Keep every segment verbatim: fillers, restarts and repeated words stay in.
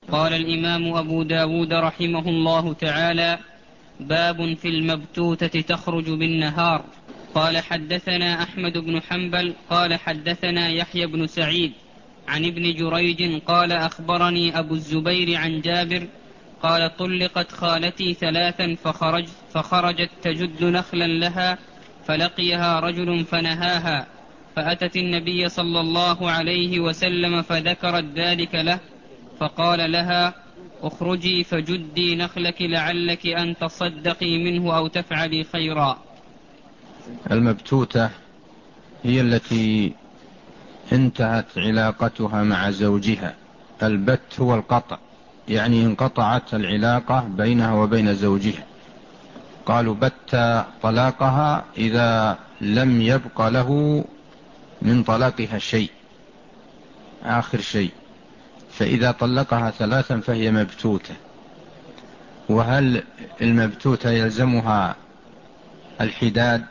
قال الإمام أبو داود رحمه الله تعالى: باب في المبتوتة تخرج بالنهار. قال حدثنا أحمد بن حنبل قال حدثنا يحيى بن سعيد عن ابن جريج قال أخبرني أبو الزبير عن جابر قال: طلقت خالتي ثلاثا فخرج فخرجت تجد نخلا لها فلقيها رجل فنهاها، فأتت النبي صلى الله عليه وسلم فذكرت ذلك له، فقال لها: اخرجي فجدي نخلك لعلك أن تصدقي منه أو تفعلي خيرا. المبتوتة هي التي انتهت علاقتها مع زوجها. البت هو القطع، يعني انقطعت العلاقة بينها وبين زوجها. قالوا بت طلاقها إذا لم يبق له من طلاقها شيء، آخر شيء. فإذا طلقها ثلاثا فهي مبتوتة. وهل المبتوتة يلزمها الحداد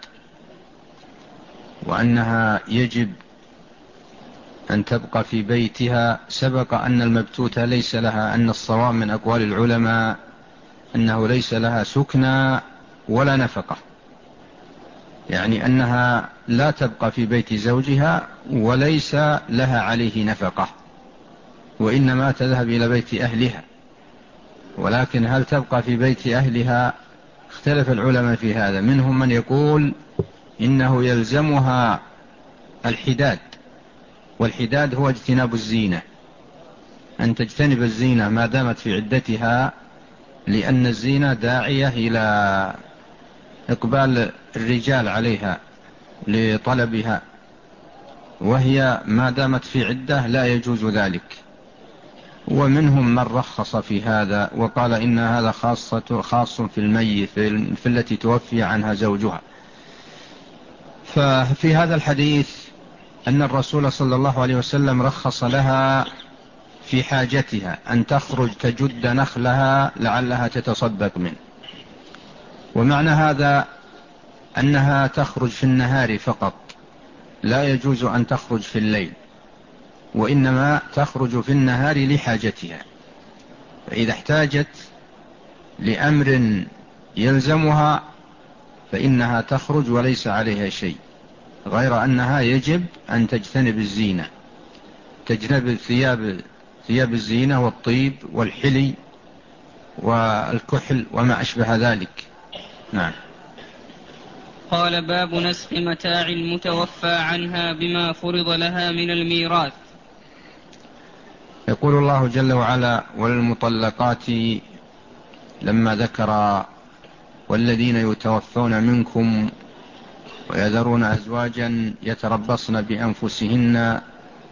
وأنها يجب أن تبقى في بيتها؟ سبق أن المبتوتة ليس لها، أن الصواب من أقوال العلماء أنه ليس لها سكنى ولا نفقة، يعني أنها لا تبقى في بيت زوجها وليس لها عليه نفقة، وإنما تذهب إلى بيت أهلها. ولكن هل تبقى في بيت أهلها؟ اختلف العلماء في هذا. منهم من يقول إنه يلزمها الحداد، والحداد هو اجتناب الزينة، أن تجتنب الزينة ما دامت في عدتها، لأن الزينة داعية إلى إقبال الرجال عليها لطلبها، وهي ما دامت في عدة لا يجوز ذلك. ومنهم من رخص في هذا وقال إن هذا خاصة خاص في الميت، في التي توفي عنها زوجها. ففي هذا الحديث أن الرسول صلى الله عليه وسلم رخص لها في حاجتها أن تخرج تجد نخلها لعلها تتصدق منه. ومعنى هذا أنها تخرج في النهار فقط، لا يجوز أن تخرج في الليل، وإنما تخرج في النهار لحاجتها. فإذا احتاجت لأمر يلزمها فإنها تخرج وليس عليها شيء، غير أنها يجب أن تجتنب الزينة، تجنب الثياب ثياب الزينة والطيب والحلي والكحل وما أشبه ذلك. نعم. قال: باب نسخ متاع المتوفى عنها بما فرض لها من الميراث. يقول الله جل وعلا: وللمطلقات، لما ذكر والذين يتوفون منكم ويذرون أزواجا يتربصن بأنفسهن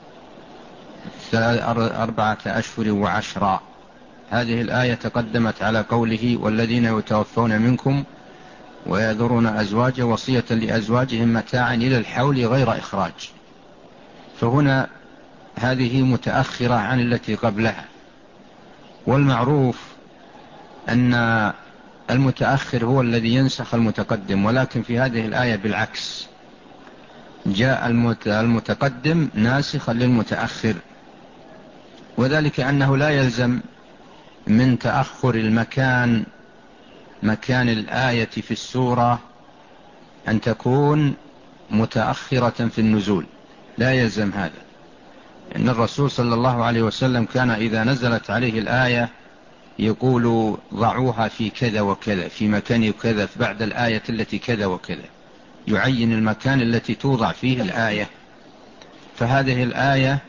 أربعة أشهر وعشرا، هذه الآية تقدمت على قوله: والذين يتوفون منكم ويذرون أزواجا وصية لأزواجهم متاعا إلى الحول غير إخراج. فهنا هذه متأخرة عن التي قبلها، والمعروف أن المتأخر هو الذي ينسخ المتقدم، ولكن في هذه الآية بالعكس، جاء المتقدم ناسخا للمتأخر، وذلك أنه لا يلزم من تأخر المكان مكان الآية في السورة أن تكون متأخرة في النزول، لا يلزم هذا. إن الرسول صلى الله عليه وسلم كان إذا نزلت عليه الآية يقول: ضعوها في كذا وكذا، في مكان كذا، بعد الآية التي كذا وكذا، يعين المكان التي توضع فيه الآية. فهذه الآية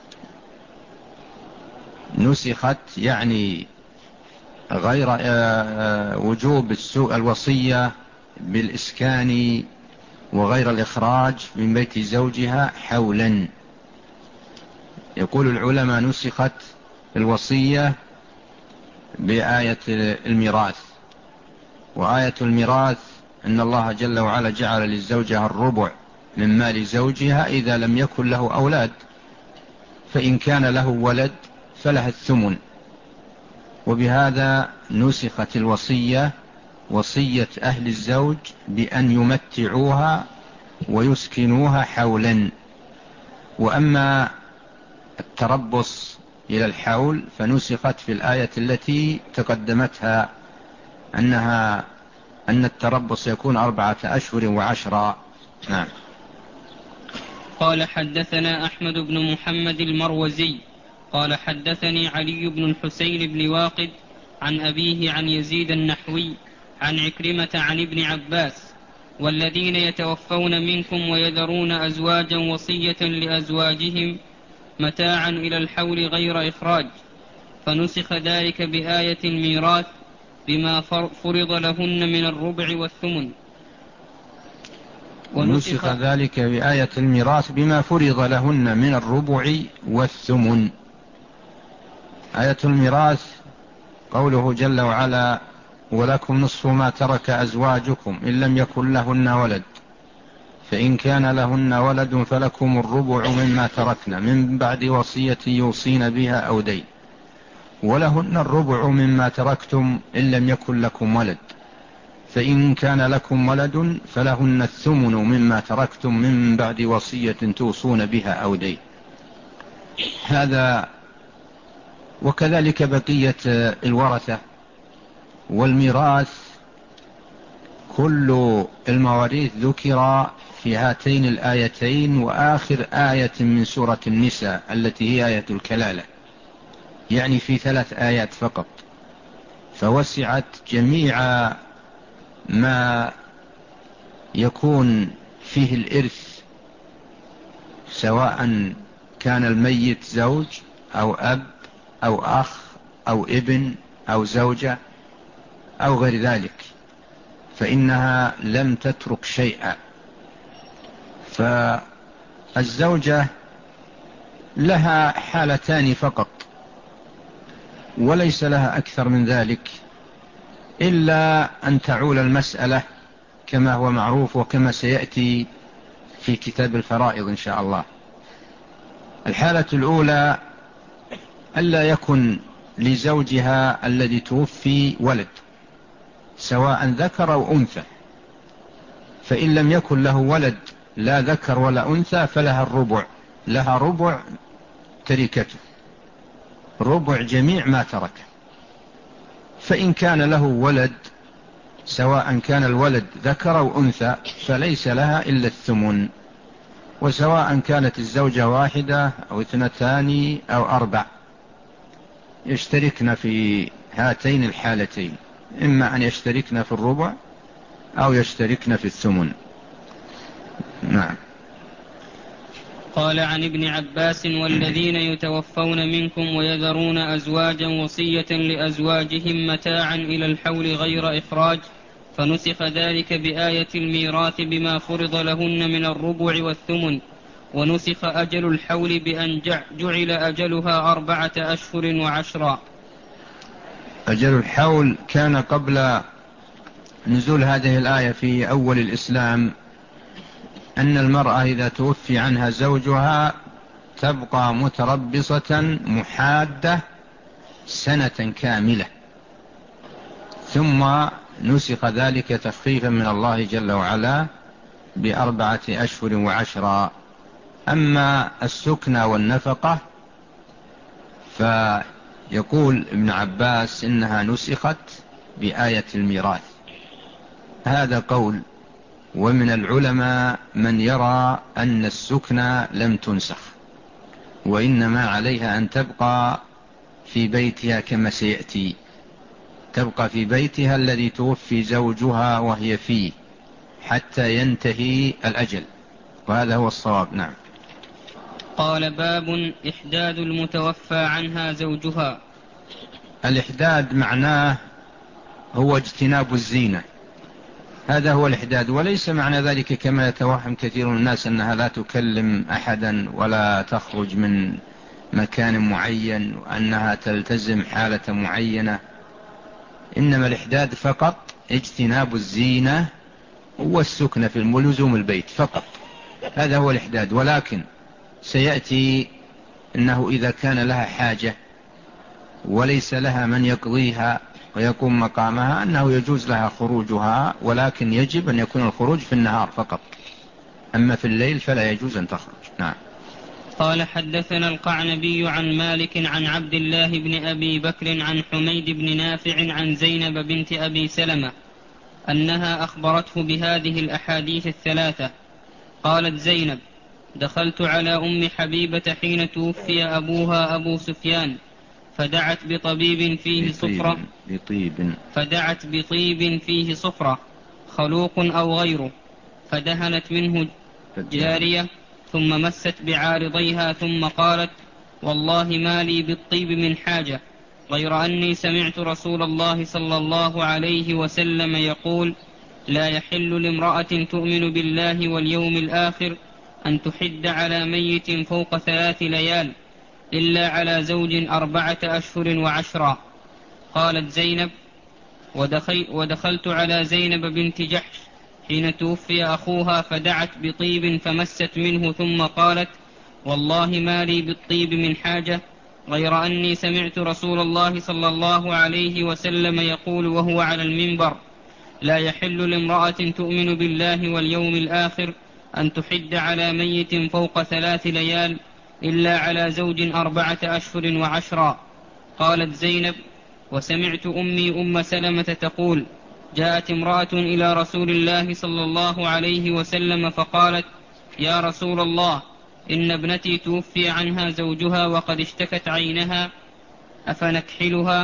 نسخت، يعني غير وجوب الوصية بالإسكان وغير الإخراج من بيت زوجها حولا. يقول العلماء: نسخت الوصية بآية الميراث، وآية الميراث أن الله جل وعلا جعل للزوجة الربع من مال زوجها إذا لم يكن له أولاد، فإن كان له ولد فلها الثمن. وبهذا نسخت الوصية، وصية أهل الزوج بأن يمتعوها ويسكنوها حولا. وأما التربص إلى الحول فنسخت في الآية التي تقدمتها أنها أن التربص يكون أربعة أشهر وعشرة. نعم. قال حدثنا أحمد بن محمد المروزي قال حدثني علي بن الحسين بن واقد عن أبيه عن يزيد النحوي عن عكرمة عن ابن عباس: والذين يتوفون منكم ويذرون أزواجا وصية لأزواجهم متاعا إلى الحول غير إخراج، فنسخ ذلك بآية الميراث بما فرض لهن من الربع والثمن. ونسخ ذلك بآية الميراث بما فرض لهن من الربع والثمن. آية الميراث قوله جل وعلا: ولكم نصف ما ترك أزواجكم إن لم يكن لهن ولد، فإن كان لهن ولد فلكم الربع مما تركن من بعد وصية يوصين بها أو دين، ولهن الربع مما تركتم إن لم يكن لكم ولد، فإن كان لكم ولد فلهن الثمن مما تركتم من بعد وصية توصون بها أو دين. هذا وكذلك بقية الورثة والميراث. كل المواريث ذكر في هاتين الآيتين وآخر آية من سورة النساء التي هي آية الكلالة، يعني في ثلاث آيات فقط، فوسعت جميع ما يكون فيه الإرث، سواء كان الميت زوج أو أب أو أخ أو ابن أو زوجة أو غير ذلك، فإنها لم تترك شيئا. فالزوجة لها حالتان فقط وليس لها أكثر من ذلك، إلا أن تعول المسألة كما هو معروف وكما سيأتي في كتاب الفرائض إن شاء الله. الحالة الأولى ألا يكن لزوجها الذي توفي ولد، سواء ذكر أو أنثى، فإن لم يكن له ولد لا ذكر ولا أنثى فلها الربع، لها ربع تركته، ربع جميع ما ترك. فإن كان له ولد سواء كان الولد ذكر أو أنثى فليس لها إلا الثمن، وسواء كانت الزوجة واحدة أو اثنتان أو أربع يشتركن في هاتين الحالتين، إما أن يشتركن في الربع أو يشتركن في الثمن. نعم. قال عن ابن عباس: والذين يتوفون منكم ويذرون أزواجا وصية لأزواجهم متاعا إلى الحول غير إخراج، فنسخ ذلك بآية الميراث بما فرض لهن من الربع والثمن، ونسخ أجل الحول بأن جعل أجلها أربعة أشهر وعشرا. أجل الحول كان قبل نزول هذه الآية في أول الإسلام أن المرأة إذا توفي عنها زوجها تبقى متربصة محادة سنة كاملة، ثم نسخ ذلك تخفيفا من الله جل وعلا بأربعة أشهر وعشرا. أما السكنى والنفقة فيقول ابن عباس إنها نسخت بآية الميراث، هذا قول. ومن العلماء من يرى أن السكنى لم تنسخ، وإنما عليها أن تبقى في بيتها كما سيأتي، تبقى في بيتها الذي توفي زوجها وهي فيه حتى ينتهي الأجل، وهذا هو الصواب. نعم. قال: باب إحداد المتوفى عنها زوجها. الإحداد معناه هو اجتناب الزينة، هذا هو الإحداد، وليس معنى ذلك كما يتوهم كثير من الناس أنها لا تكلم أحدا ولا تخرج من مكان معين وأنها تلتزم حالة معينة، إنما الإحداد فقط اجتناب الزينة والسكنة في ولزوم البيت فقط، هذا هو الإحداد. ولكن سيأتي أنه إذا كان لها حاجة وليس لها من يقضيها ويقوم مقامها أنه يجوز لها خروجها، ولكن يجب أن يكون الخروج في النهار فقط، أما في الليل فلا يجوز أن تخرج. نعم. قال حدثنا القعنبي عن مالك عن عبد الله بن أبي بكر عن حميد بن نافع عن زينب بنت أبي سلمة أنها أخبرته بهذه الأحاديث الثلاثة. قالت زينب: دخلت على أم حبيبة حين توفي أبوها أبو سفيان فدعت بطبيب فيه صفرة بطيب فدعت بطيب فيه صفرة خلوق أو غيره، فدهنت منه جارية ثم مست بعارضيها ثم قالت: والله ما لي بالطيب من حاجة، غير أني سمعت رسول الله صلى الله عليه وسلم يقول: لا يحل لامرأة تؤمن بالله واليوم الآخر أن تحد على ميت فوق ثلاث ليال إلا على زوج أربعة أشهر وعشرا. قالت زينب: ودخل ودخلت على زينب بنت جحش حين توفي أخوها فدعت بطيب فمست منه ثم قالت: والله ما لي بالطيب من حاجة، غير أني سمعت رسول الله صلى الله عليه وسلم يقول وهو على المنبر: لا يحل لامرأة تؤمن بالله واليوم الآخر أن تحد على ميت فوق ثلاث ليال إلا على زوج أربعة أشهر وعشرا. قالت زينب: وسمعت أمي أم سلمة تقول: جاءت امرأة إلى رسول الله صلى الله عليه وسلم فقالت: يا رسول الله، إن ابنتي توفي عنها زوجها وقد اشتكت عينها أفنكحلها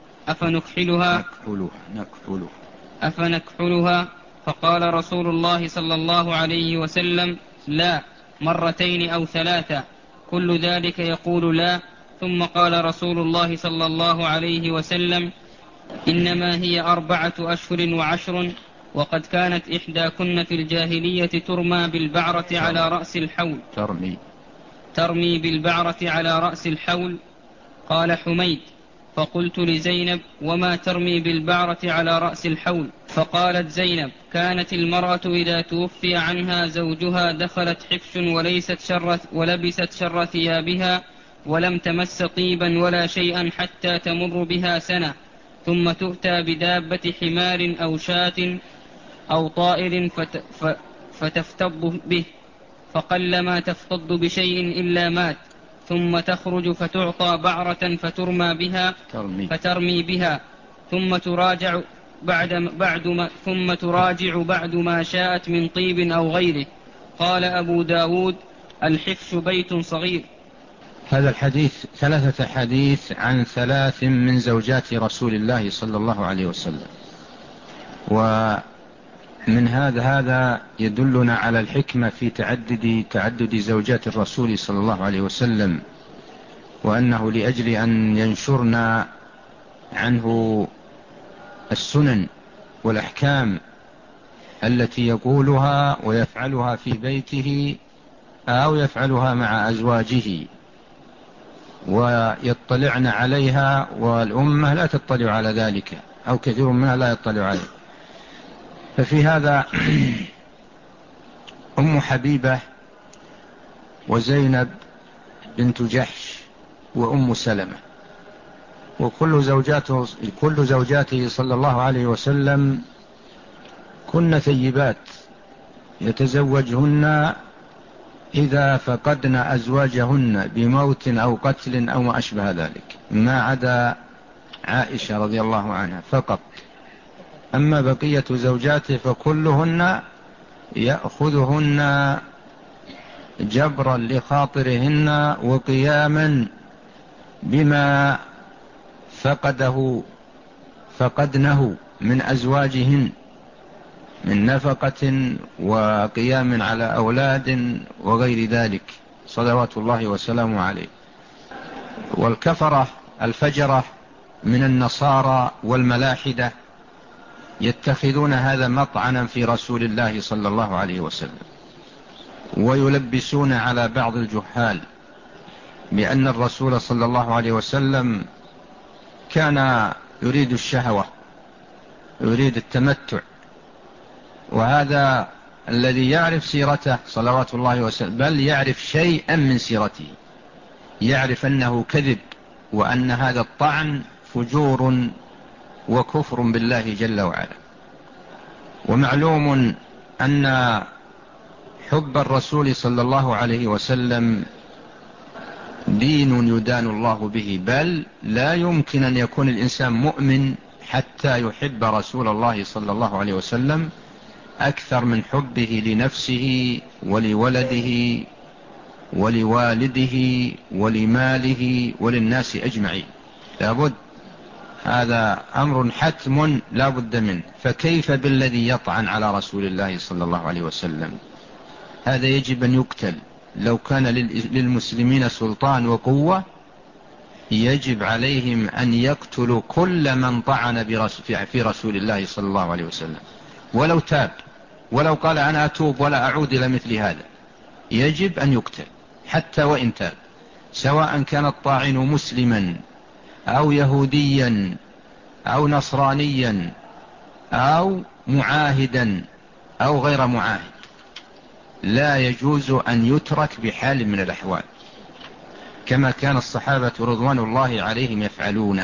أفنكحلها نكحلها نكحلها أفنكحلها فقال رسول الله صلى الله عليه وسلم: لا، مرتين أو ثلاثة، كل ذلك يقول لا. ثم قال رسول الله صلى الله عليه وسلم: إنما هي أربعة أشهر وعشر، وقد كانت إحداكن في الجاهلية ترمى بالبعرة على رأس الحول ترمي ترمي بالبعرة على رأس الحول. قال حميد: فقلت لزينب: وما ترمي بالبعرة على رأس الحول؟ فقالت زينب: كانت المرأة إذا توفي عنها زوجها دخلت حفش وليست شر ولبست شر ثيابها ولم تمس طيبا ولا شيئا حتى تمر بها سنة، ثم تؤتى بدابة حمار أو شاة أو طائر فت فتفتض به، فقلما تفتض بشيء إلا مات، ثم تخرج فتعطى بعرة فترمى بها ترمي. فترمي بها ثم تراجع بعد, بعد ما ثم تراجع بعد ما شاءت من طيب أو غيره. قال أبو داود: الحفش بيت صغير. هذا الحديث ثلاثة حديث عن ثلاث من زوجات رسول الله صلى الله عليه وسلم، ومن هذا هذا يدلنا على الحكمة في تعدد تعدد زوجات الرسول صلى الله عليه وسلم، وأنه لأجل أن ينشرنا عنه السنن والأحكام التي يقولها ويفعلها في بيته أو يفعلها مع أزواجه ويطلعن عليها، والأمة لا تطلع على ذلك أو كثير منها لا يطلع عليه. ففي هذا أم حبيبة وزينب بنت جحش وأم سلمة، وكل زوجاته, كل زوجاته صلى الله عليه وسلم كن ثيبات يتزوجهن إذا فقدن أزواجهن بموت أو قتل أو ما أشبه ذلك، ما عدا عائشة رضي الله عنها فقط. أما بقية زوجاته فكلهن يأخذهن جبرا لخاطرهن وقياما بما فقده فقدنه من أزواجهن من نفقة وقيام على أولاد وغير ذلك صلوات الله وسلامه عليه. والكفرة الفجرة من النصارى والملاحدة يتخذون هذا مطعنا في رسول الله صلى الله عليه وسلم، ويلبسون على بعض الجهال بأن الرسول صلى الله عليه وسلم كان يريد الشهوة يريد التمتع. وهذا الذي يعرف سيرته صلوات الله وسلم بل يعرف شيئا من سيرته يعرف أنه كذب، وأن هذا الطعن فجور وكفر بالله جل وعلا. ومعلوم أن حب الرسول صلى الله عليه وسلم دين يدان الله به، بل لا يمكن أن يكون الإنسان مؤمن حتى يحب رسول الله صلى الله عليه وسلم أكثر من حبه لنفسه ولولده ولوالده ولماله وللناس أجمعين. لابد، هذا أمر حتم لا بد منه. فكيف بالذي يطعن على رسول الله صلى الله عليه وسلم؟ هذا يجب أن يقتل. لو كان للمسلمين سلطان وقوة يجب عليهم أن يقتلوا كل من طعن في رسول الله صلى الله عليه وسلم، ولو تاب، ولو قال أنا أتوب ولا أعود إلى مثل هذا، يجب أن يقتل حتى وإن تاب، سواء كان الطاعن مسلما أو يهوديا أو نصرانيا أو معاهدا أو غير معاهد، لا يجوز أن يترك بحال من الأحوال، كما كان الصحابة رضوان الله عليهم يفعلونه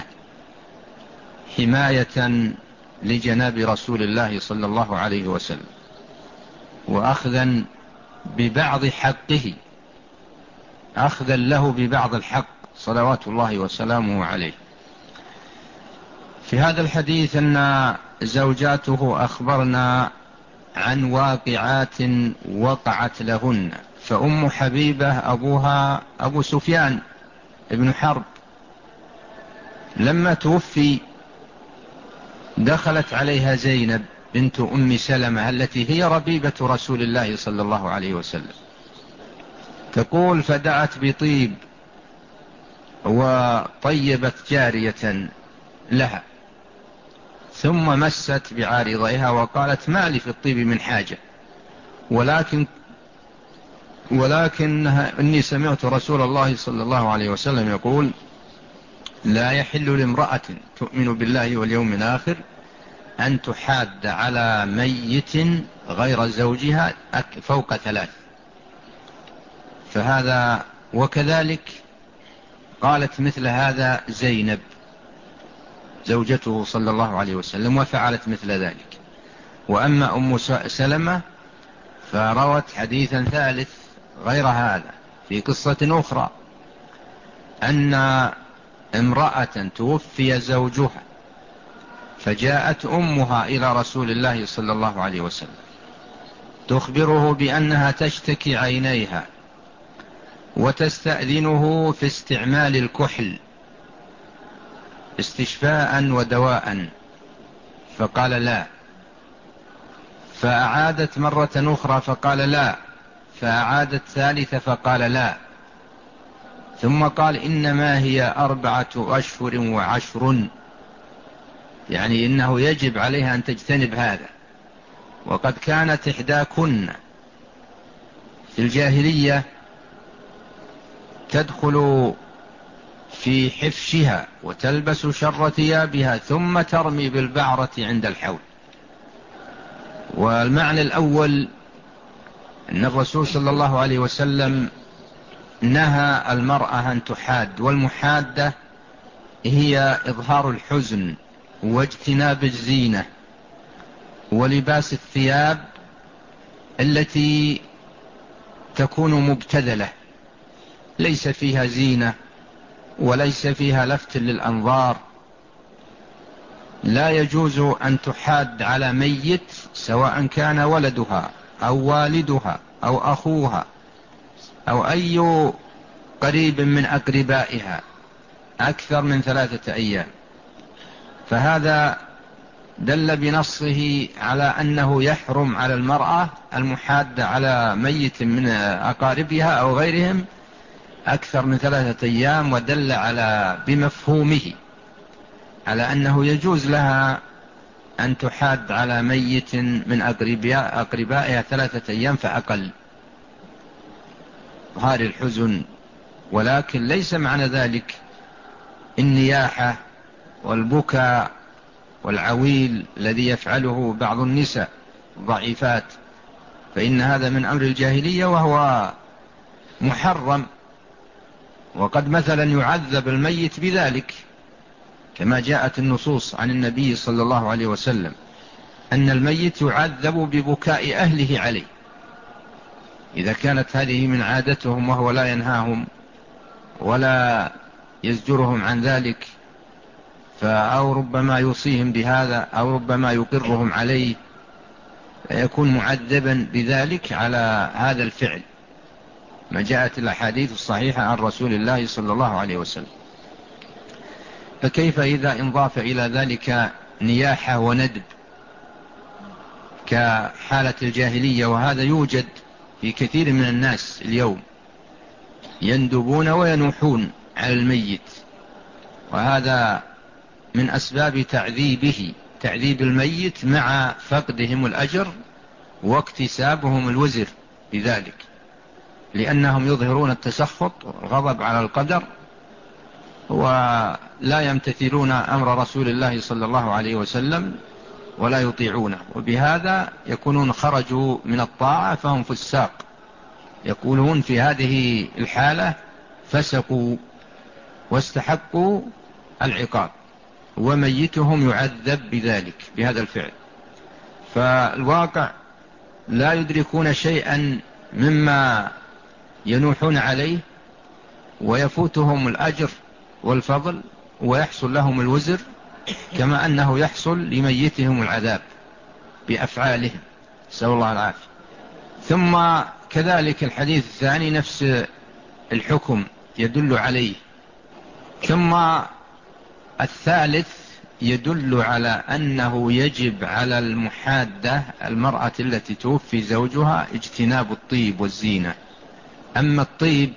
حماية لجناب رسول الله صلى الله عليه وسلم، وأخذا ببعض حقه، أخذا له ببعض الحق صلوات الله وسلامه عليه. في هذا الحديث أن زوجاته أخبرنا عن واقعات وقعت لهن. فأم حبيبة أبوها أبو سفيان ابن حرب، لما توفي دخلت عليها زينب بنت أم سلمة التي هي ربيبة رسول الله صلى الله عليه وسلم، تقول: فدعت بطيب وطيبت جارية لها، ثم مست بعارضيها وقالت: ما لي في الطيب من حاجة، ولكن ولكن إني سمعت رسول الله صلى الله عليه وسلم يقول: لا يحل لامرأة تؤمن بالله واليوم الآخر أن تحاد على ميت غير زوجها فوق ثلاث. فهذا وكذلك قالت مثل هذا زينب زوجته صلى الله عليه وسلم وفعلت مثل ذلك. وأما أم سلمة فروت حديثا ثالث غير هذا في قصة أخرى، أن امرأة توفي زوجها فجاءت أمها إلى رسول الله صلى الله عليه وسلم تخبره بأنها تشتكي عينيها وتستأذنه في استعمال الكحل استشفاء ودواء، فقال لا، فأعادت مرة أخرى فقال لا، فأعادت ثالثة فقال لا، ثم قال: إنما هي أربعة أشهر وعشر، يعني إنه يجب عليها أن تجتنب هذا. وقد كانت إحداكن في الجاهلية تدخل في حفشها وتلبس شر ثيابها ثم ترمي بالبعرة عند الحول. والمعنى الأول أن الرسول صلى الله عليه وسلم نهى المرأة أن تحاد، والمحادة هي إظهار الحزن واجتناب الزينة ولباس الثياب التي تكون مبتذلة ليس فيها زينة وليس فيها لفت للأنظار. لا يجوز أن تحاد على ميت سواء كان ولدها أو والدها أو أخوها أو أي قريب من أقربائها أكثر من ثلاثة أيام. فهذا دل بنصه على أنه يحرم على المرأة المحادة على ميت من أقاربها أو غيرهم أكثر من ثلاثة أيام، ودل على بمفهومه على أنه يجوز لها أن تحاد على ميت من أقربائها ثلاثة أيام فأقل، ظهار الحزن. ولكن ليس معنى ذلك النياحة والبكاء والعويل الذي يفعله بعض النساء ضعيفات، فإن هذا من أمر الجاهلية وهو محرم، وقد مثلا يعذب الميت بذلك كما جاءت النصوص عن النبي صلى الله عليه وسلم أن الميت يعذب ببكاء أهله عليه إذا كانت هذه من عادتهم وهو لا ينهاهم ولا يزجرهم عن ذلك، أو ربما يوصيهم بهذا أو ربما يقرهم عليه، يكون معذبا بذلك على هذا الفعل، ما جاءت الأحاديث الصحيحة عن رسول الله صلى الله عليه وسلم. فكيف إذا انضاف إلى ذلك نياحة وندب كحالة الجاهلية؟ وهذا يوجد في كثير من الناس اليوم، يندبون وينوحون على الميت، وهذا من أسباب تعذيبه، تعذيب الميت مع فقدهم الأجر واكتسابهم الوزر بذلك، لأنهم يظهرون التسخط والغضب على القدر ولا يمتثلون أمر رسول الله صلى الله عليه وسلم ولا يطيعونه، وبهذا يكونون خرجوا من الطاعة فهم فساق، يقولون في هذه الحالة فسقوا واستحقوا العقاب، وميتهم يعذب بذلك بهذا الفعل. فالواقع لا يدركون شيئا مما ينوحون عليه، ويفوتهم الأجر والفضل ويحصل لهم الوزر، كما أنه يحصل لميتهم العذاب بأفعالهم، نسأل الله العافية. ثم كذلك الحديث الثاني نفس الحكم يدل عليه. ثم الثالث يدل على أنه يجب على المحادة المرأة التي توفي زوجها اجتناب الطيب والزينة. أما الطيب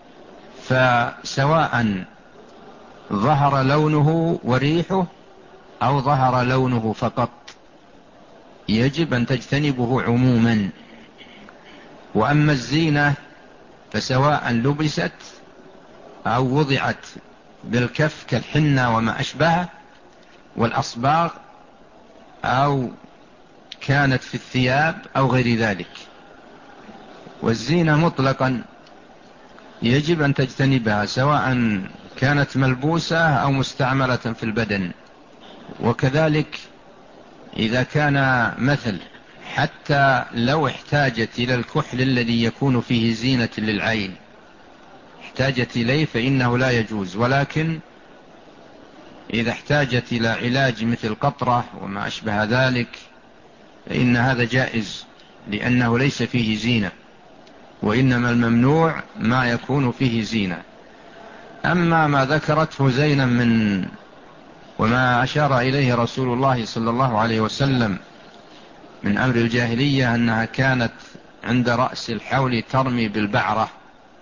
فسواء ظهر لونه وريحه أو ظهر لونه فقط يجب أن تجتنبه عموما. وأما الزينة فسواء لبست أو وضعت بالكف كالحنة وما أشبهه والأصباغ، أو كانت في الثياب أو غير ذلك. والزينة مطلقا يجب أن تجتنبها سواء كانت ملبوسة أو مستعملة في البدن. وكذلك إذا كان مثل حتى لو احتاجت إلى الكحل الذي يكون فيه زينة للعين احتاجت إليه فإنه لا يجوز، ولكن إذا احتاجت إلى علاج مثل قطرة وما أشبه ذلك فإن هذا جائز، لأنه ليس فيه زينة، وإنما الممنوع ما يكون فيه زينة. أما ما ذكرته زينا من وما أشار إليه رسول الله صلى الله عليه وسلم من أمر الجاهلية أنها كانت عند رأس الحول ترمي بالبعرة،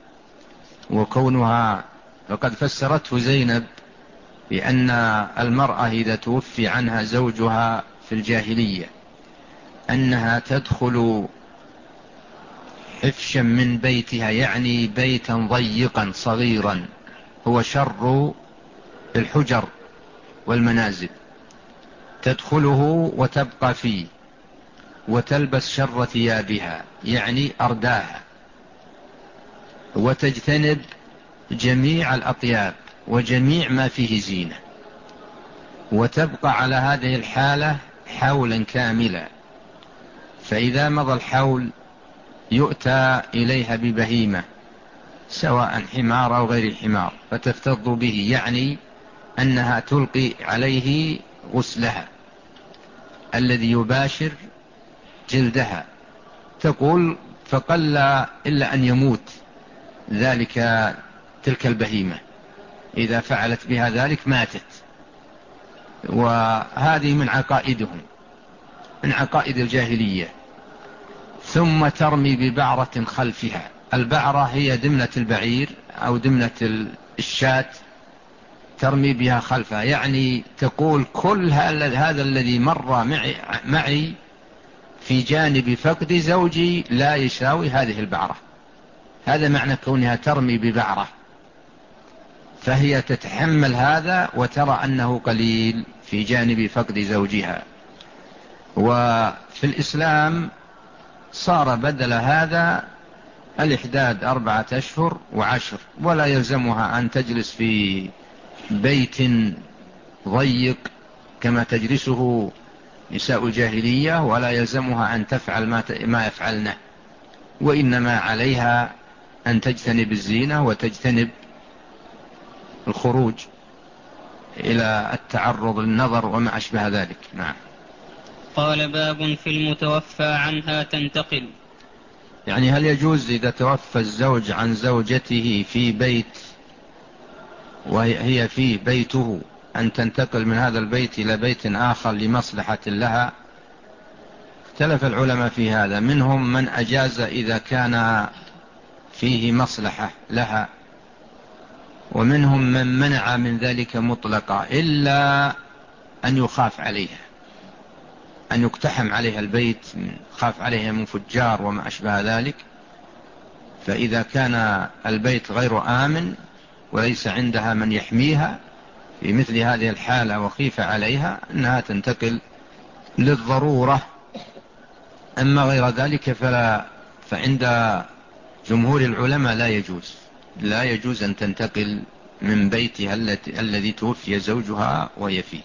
وكونها فقد فسرته زينب بأن المرأة إذا توفي عنها زوجها في الجاهلية أنها تدخل حفشا من بيتها، يعني بيتا ضيقا صغيرا هو شر الحجر والمنازل، تدخله وتبقى فيه وتلبس شر ثيابها يعني أرداها، وتجتنب جميع الأطياب وجميع ما فيه زينة، وتبقى على هذه الحالة حولا كاملا. فإذا مضى الحول يؤتى إليها ببهيمة سواء حمار أو غير حمار فتفتض به، يعني أنها تلقي عليه غسلها الذي يباشر جلدها. تقول فقل إلا أن يموت ذلك تلك البهيمة، إذا فعلت بها ذلك ماتت. وهذه من عقائدهم، من عقائد الجاهلية. ثم ترمي ببعرة خلفها. البعرة هي دمنة البعير أو دمنة الشاة، ترمي بها خلفها، يعني تقول كل هذا الذي مر معي, معي في جانب فقد زوجي لا يساوي هذه البعرة. هذا معنى كونها ترمي ببعرة، فهي تتحمل هذا وترى أنه قليل في جانب فقد زوجها. وفي الإسلام صار بدل هذا الإحداد أربعة أشهر وعشر، ولا يلزمها أن تجلس في بيت ضيق كما تجلسه نساء الجاهلية، ولا يلزمها أن تفعل ما يفعلنه، وإنما عليها أن تجتنب الزينة وتجتنب الخروج إلى التعرض للنظر وما أشبه ذلك. نعم. قال باب في المتوفى عنها تنتقل. يعني هل يجوز إذا توفى الزوج عن زوجته في بيت وهي فيه بيته أن تنتقل من هذا البيت إلى بيت آخر لمصلحة لها؟ اختلف العلماء في هذا، منهم من أجاز إذا كان فيه مصلحة لها، ومنهم من منع من ذلك مطلقا إلا أن يخاف عليها، أن يقتحم عليها البيت، خاف عليها من فجار وما أشبه ذلك. فإذا كان البيت غير آمن وليس عندها من يحميها في مثل هذه الحالة وخيف عليها أنها تنتقل للضرورة. أما غير ذلك فلا، فعند جمهور العلماء لا يجوز لا يجوز أن تنتقل من بيتها الذي توفي زوجها وهي فيه،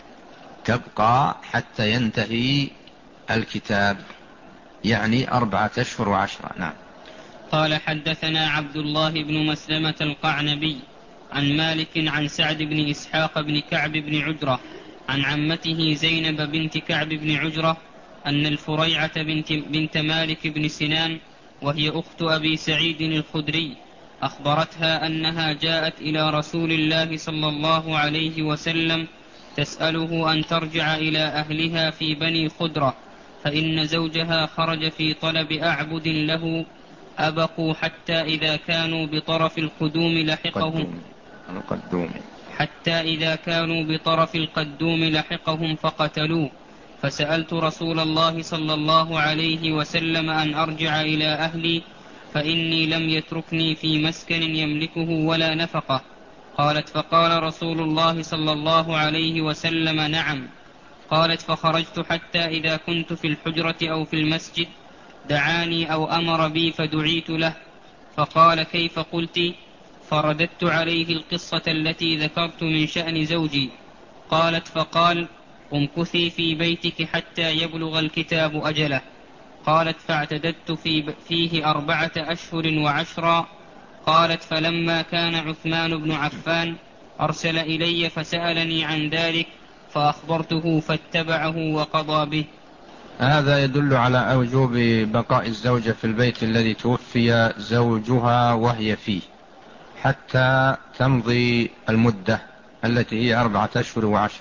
تبقى حتى ينتهي الكتاب، يعني أربعة أشهر وعشرة. نعم. قال حدثنا عبد الله بن مسلمة القعنبي عن مالك عن سعد بن إسحاق بن كعب بن عجرة عن عمته زينب بنت كعب بن عجرة أن الفريعة بنت, بنت مالك بن سنان وهي أخت أبي سعيد الخدري أخبرتها أنها جاءت إلى رسول الله صلى الله عليه وسلم تسأله أن ترجع إلى أهلها في بني خدرة، فإن زوجها خرج في طلب أعبد له أبقوا حتى إذا كانوا بطرف القدوم لحقهم القدوم حتى إذا كانوا بطرف القدوم لحقهم فقتلوه، فسألت رسول الله صلى الله عليه وسلم أن أرجع إلى أهلي فإني لم يتركني في مسكن يملكه ولا نفقة. قالت فقال رسول الله صلى الله عليه وسلم نعم. قالت فخرجت حتى إذا كنت في الحجرة أو في المسجد دعاني أو أمر بي فدعيت له فقال كيف قلت؟ فرددت عليه القصة التي ذكرت من شأن زوجي. قالت فقال امكثي في بيتك حتى يبلغ الكتاب أجله. قالت فاعتددت في فيه أربعة أشهر وعشرا. قالت فلما كان عثمان بن عفان أرسل إلي فسألني عن ذلك فأخبرته فاتبعه وقضى به. هذا يدل على وجوب بقاء الزوجة في البيت الذي توفي زوجها وهي فيه حتى تمضي المدة التي هي أربعة أشهر وعشر.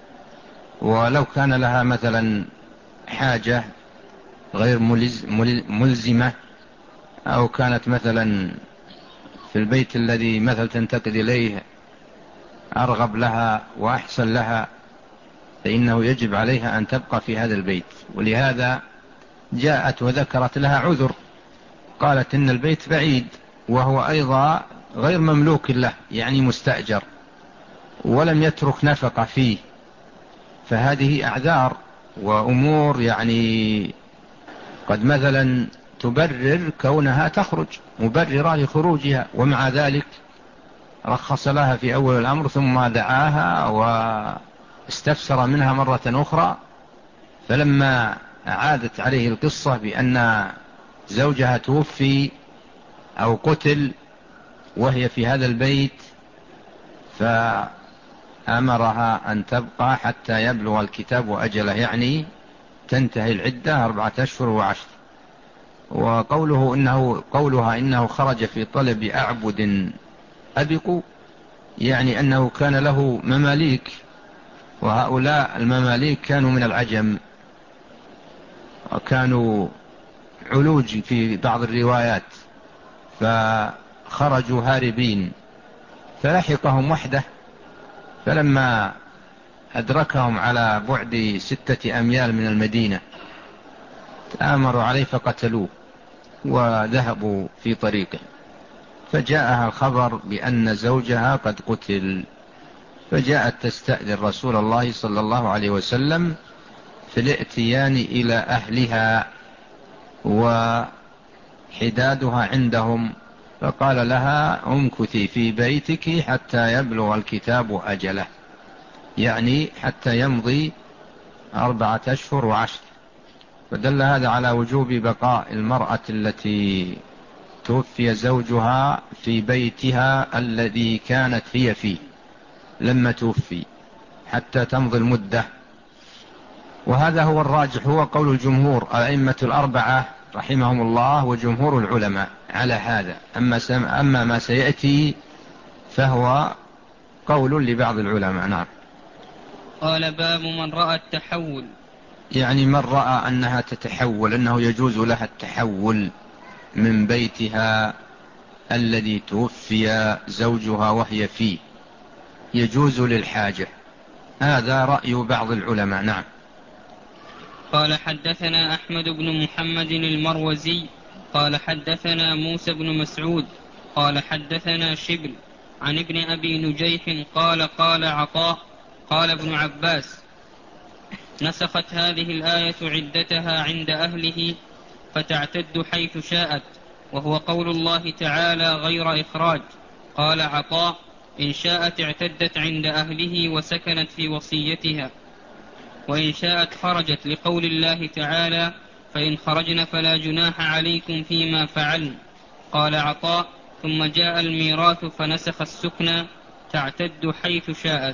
ولو كان لها مثلا حاجة غير ملزمة، أو كانت مثلا في البيت الذي مثل تنتقل إليه أرغب لها وأحسن لها، فإنه يجب عليها أن تبقى في هذا البيت. ولهذا جاءت وذكرت لها عذر، قالت إن البيت بعيد وهو أيضا غير مملوك له، يعني مستأجر، ولم يترك نفقة فيه. فهذه أعذار وأمور يعني قد مثلا تبرر كونها تخرج، مبررة لخروجها، ومع ذلك رخص لها في أول الأمر ثم دعاها واستفسر منها مرة أخرى. فلما عادت عليه القصة بأن زوجها توفي أو قتل وهي في هذا البيت، فأمرها أن تبقى حتى يبلغ الكتاب أجله، يعني تنتهي العدة أربعة أشهر وعشر. وقوله إنه قولها إنه خرج في طلب أعبد أبقوا، يعني أنه كان له مماليك، وهؤلاء المماليك كانوا من العجم وكانوا علوج في بعض الروايات، فخرجوا هاربين فلحقهم وحده، فلما أدركهم على بعد ستة أميال من المدينة تآمروا عليه فقتلوه وذهبوا في طريقه. فجاءها الخبر بأن زوجها قد قتل، فجاءت تستأذن رسول الله صلى الله عليه وسلم في الائتيان إلى أهلها وحدادها عندهم، فقال لها امكثي في بيتك حتى يبلغ الكتاب أجله، يعني حتى يمضي أربعة أشهر وعشر. فدل هذا على وجوب بقاء المرأة التي توفي زوجها في بيتها الذي كانت هي فيه لما توفي حتى تمضي المدة. وهذا هو الراجح، هو قول الجمهور الأئمة الأربعة رحمهم الله وجمهور العلماء على هذا. أما, أما ما سيأتي فهو قول لبعض العلماء. نعم. قال باب من رأى التحول، يعني من رأى أنها تتحول، أنه يجوز لها التحول من بيتها الذي توفي زوجها وهي فيه، يجوز للحاجة. هذا رأي بعض العلماء. نعم. قال حدثنا أحمد بن محمد المروزي قال حدثنا موسى بن مسعود قال حدثنا شبل عن ابن أبي نجيح قال قال عطاء قال ابن عباس: نسخت هذه الآية عدتها عند أهله فتعتد حيث شاءت، وهو قول الله تعالى غير إخراج. قال عطاء: إن شاءت اعتدت عند أهله وسكنت في وصيتها، وإن شاءت خرجت، لقول الله تعالى: فإن خرجن فلا جناح عليكم فيما فعلن. قال عطاء: ثم جاء الميراث فنسخ السكنى تعتد حيث شاءت.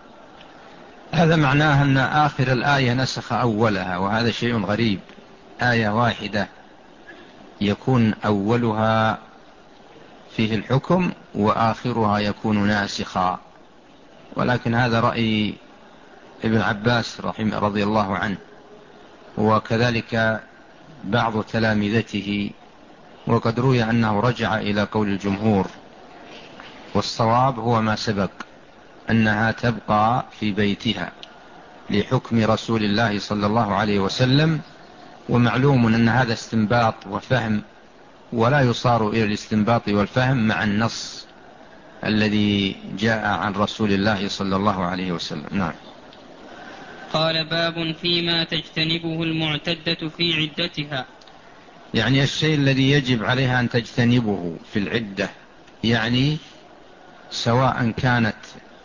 هذا معناه أن آخر الآية نسخ أولها، وهذا شيء غريب. آية واحدة يكون أولها فيه الحكم وآخرها يكون ناسخا، ولكن هذا رأي ابن عباس رحمه رضي الله عنه، وكذلك بعض تلامذته، وقد روي أنه رجع إلى قول الجمهور. والصواب هو ما سبق، أنها تبقى في بيتها لحكم رسول الله صلى الله عليه وسلم. ومعلوم أن هذا استنباط وفهم، ولا يصار إلى الاستنباط والفهم مع النص الذي جاء عن رسول الله صلى الله عليه وسلم. نعم. قال باب فيما تجتنبه المعتدة في عدتها، يعني الشيء الذي يجب عليها أن تجتنبه في العدة، يعني سواء كانت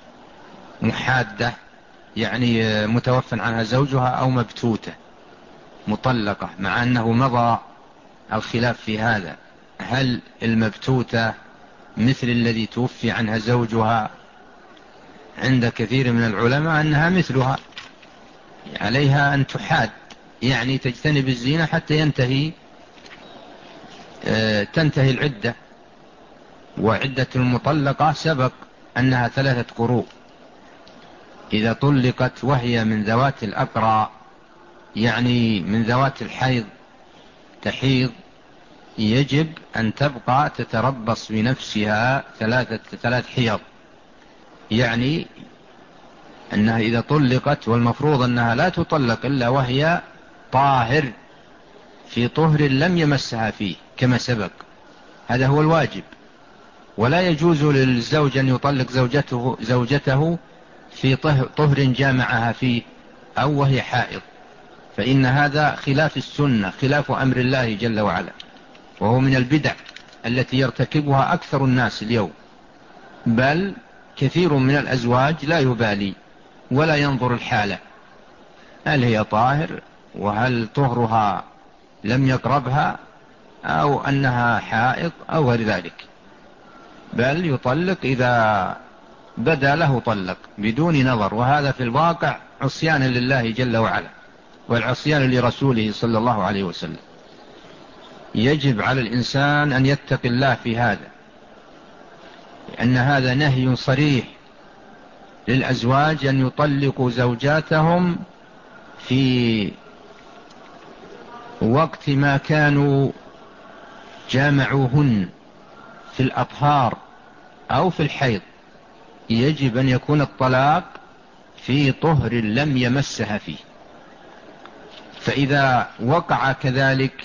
محادة يعني متوفى عنها زوجها أو مبتوتة مطلقة، مع أنه مضى الخلاف في هذا، هل المبتوتة مثل الذي توفي عنها زوجها؟ عند كثير من العلماء أنها مثلها، عليها أن تحاد، يعني تجتنب الزينة حتى ينتهي تنتهي العدة. وعدة المطلقة سبق أنها ثلاثة قروء، إذا طلقت وهي من ذوات الأقرى يعني من ذوات الحيض تحيض، يجب أن تبقى تتربص بنفسها ثلاثة ثلاث حيض، يعني أنها إذا طلقت، والمفروض أنها لا تطلق إلا وهي طاهر في طهر لم يمسها فيه كما سبق، هذا هو الواجب. ولا يجوز للزوج أن يطلق زوجته, زوجته في طهر جامعها فيه أو وهي حائض، فإن هذا خلاف السنة، خلاف أمر الله جل وعلا، وهو من البدع التي يرتكبها أكثر الناس اليوم. بل كثير من الأزواج لا يبالي ولا ينظر الحالة، هل هي طاهر وهل طهرها لم يقربها أو أنها حائض أو غير ذلك، بل يطلق إذا بدا له طلق بدون نظر. وهذا في الواقع عصيان لله جل وعلا والعصيان لرسوله صلى الله عليه وسلم. يجب على الإنسان أن يتقي الله في هذا، لأن هذا نهي صريح للأزواج أن يطلقوا زوجاتهم في وقت ما كانوا جامعوهن في الأطهار أو في الحيض. يجب أن يكون الطلاق في طهر لم يمسها فيه، فإذا وقع كذلك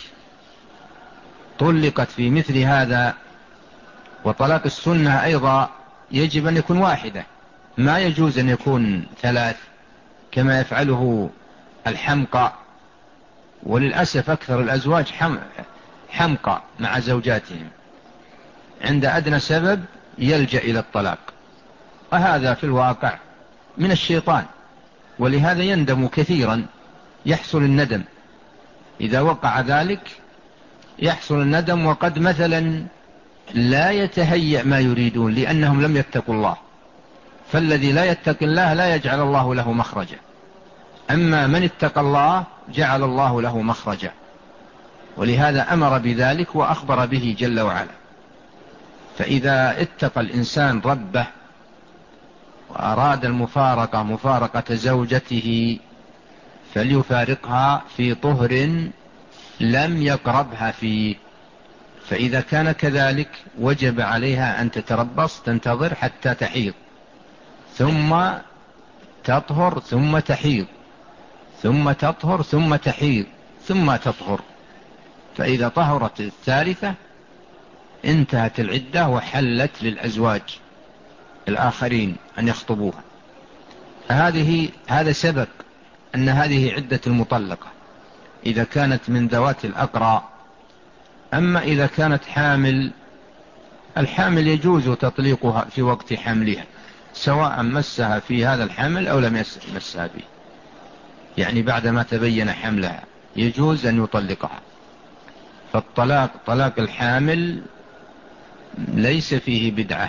طلقت في مثل هذا. وطلاق السنة أيضا يجب أن يكون واحدة، ما يجوز أن يكون ثلاث كما يفعله الحمقى. وللأسف أكثر الأزواج حمقى مع زوجاتهم، عند أدنى سبب يلجأ إلى الطلاق، وهذا في الواقع من الشيطان. ولهذا يندم كثيرا، يحصل الندم إذا وقع ذلك، يحصل الندم. وقد مثلا لا يتهيأ ما يريدون لأنهم لم يتقوا الله، فالذي لا يتقي الله لا يجعل الله له مخرجا، أما من اتقى الله جعل الله له مخرجا، ولهذا أمر بذلك وأخبر به جل وعلا. فإذا اتقى الإنسان ربه وأراد المفارقة مفارقة زوجته فليفارقها في طهر لم يقربها فيه، فإذا كان كذلك وجب عليها أن تتربص تنتظر حتى تحيض، ثم تطهر ثم تحيض، ثم تطهر ثم تحيض ثم تطهر، فإذا طهرت الثالثة انتهت العدة وحلت للأزواج الآخرين أن يخطبوها. هذه هذا سبب أن هذه عدة المطلقة إذا كانت من ذوات الأقرى. أما إذا كانت حامل، الحامل يجوز تطليقها في وقت حملها سواء مسها في هذا الحمل أو لم يمسها به، يعني بعدما تبين حملها يجوز أن يطلقها. فالطلاق طلاق الحامل ليس فيه بدعة،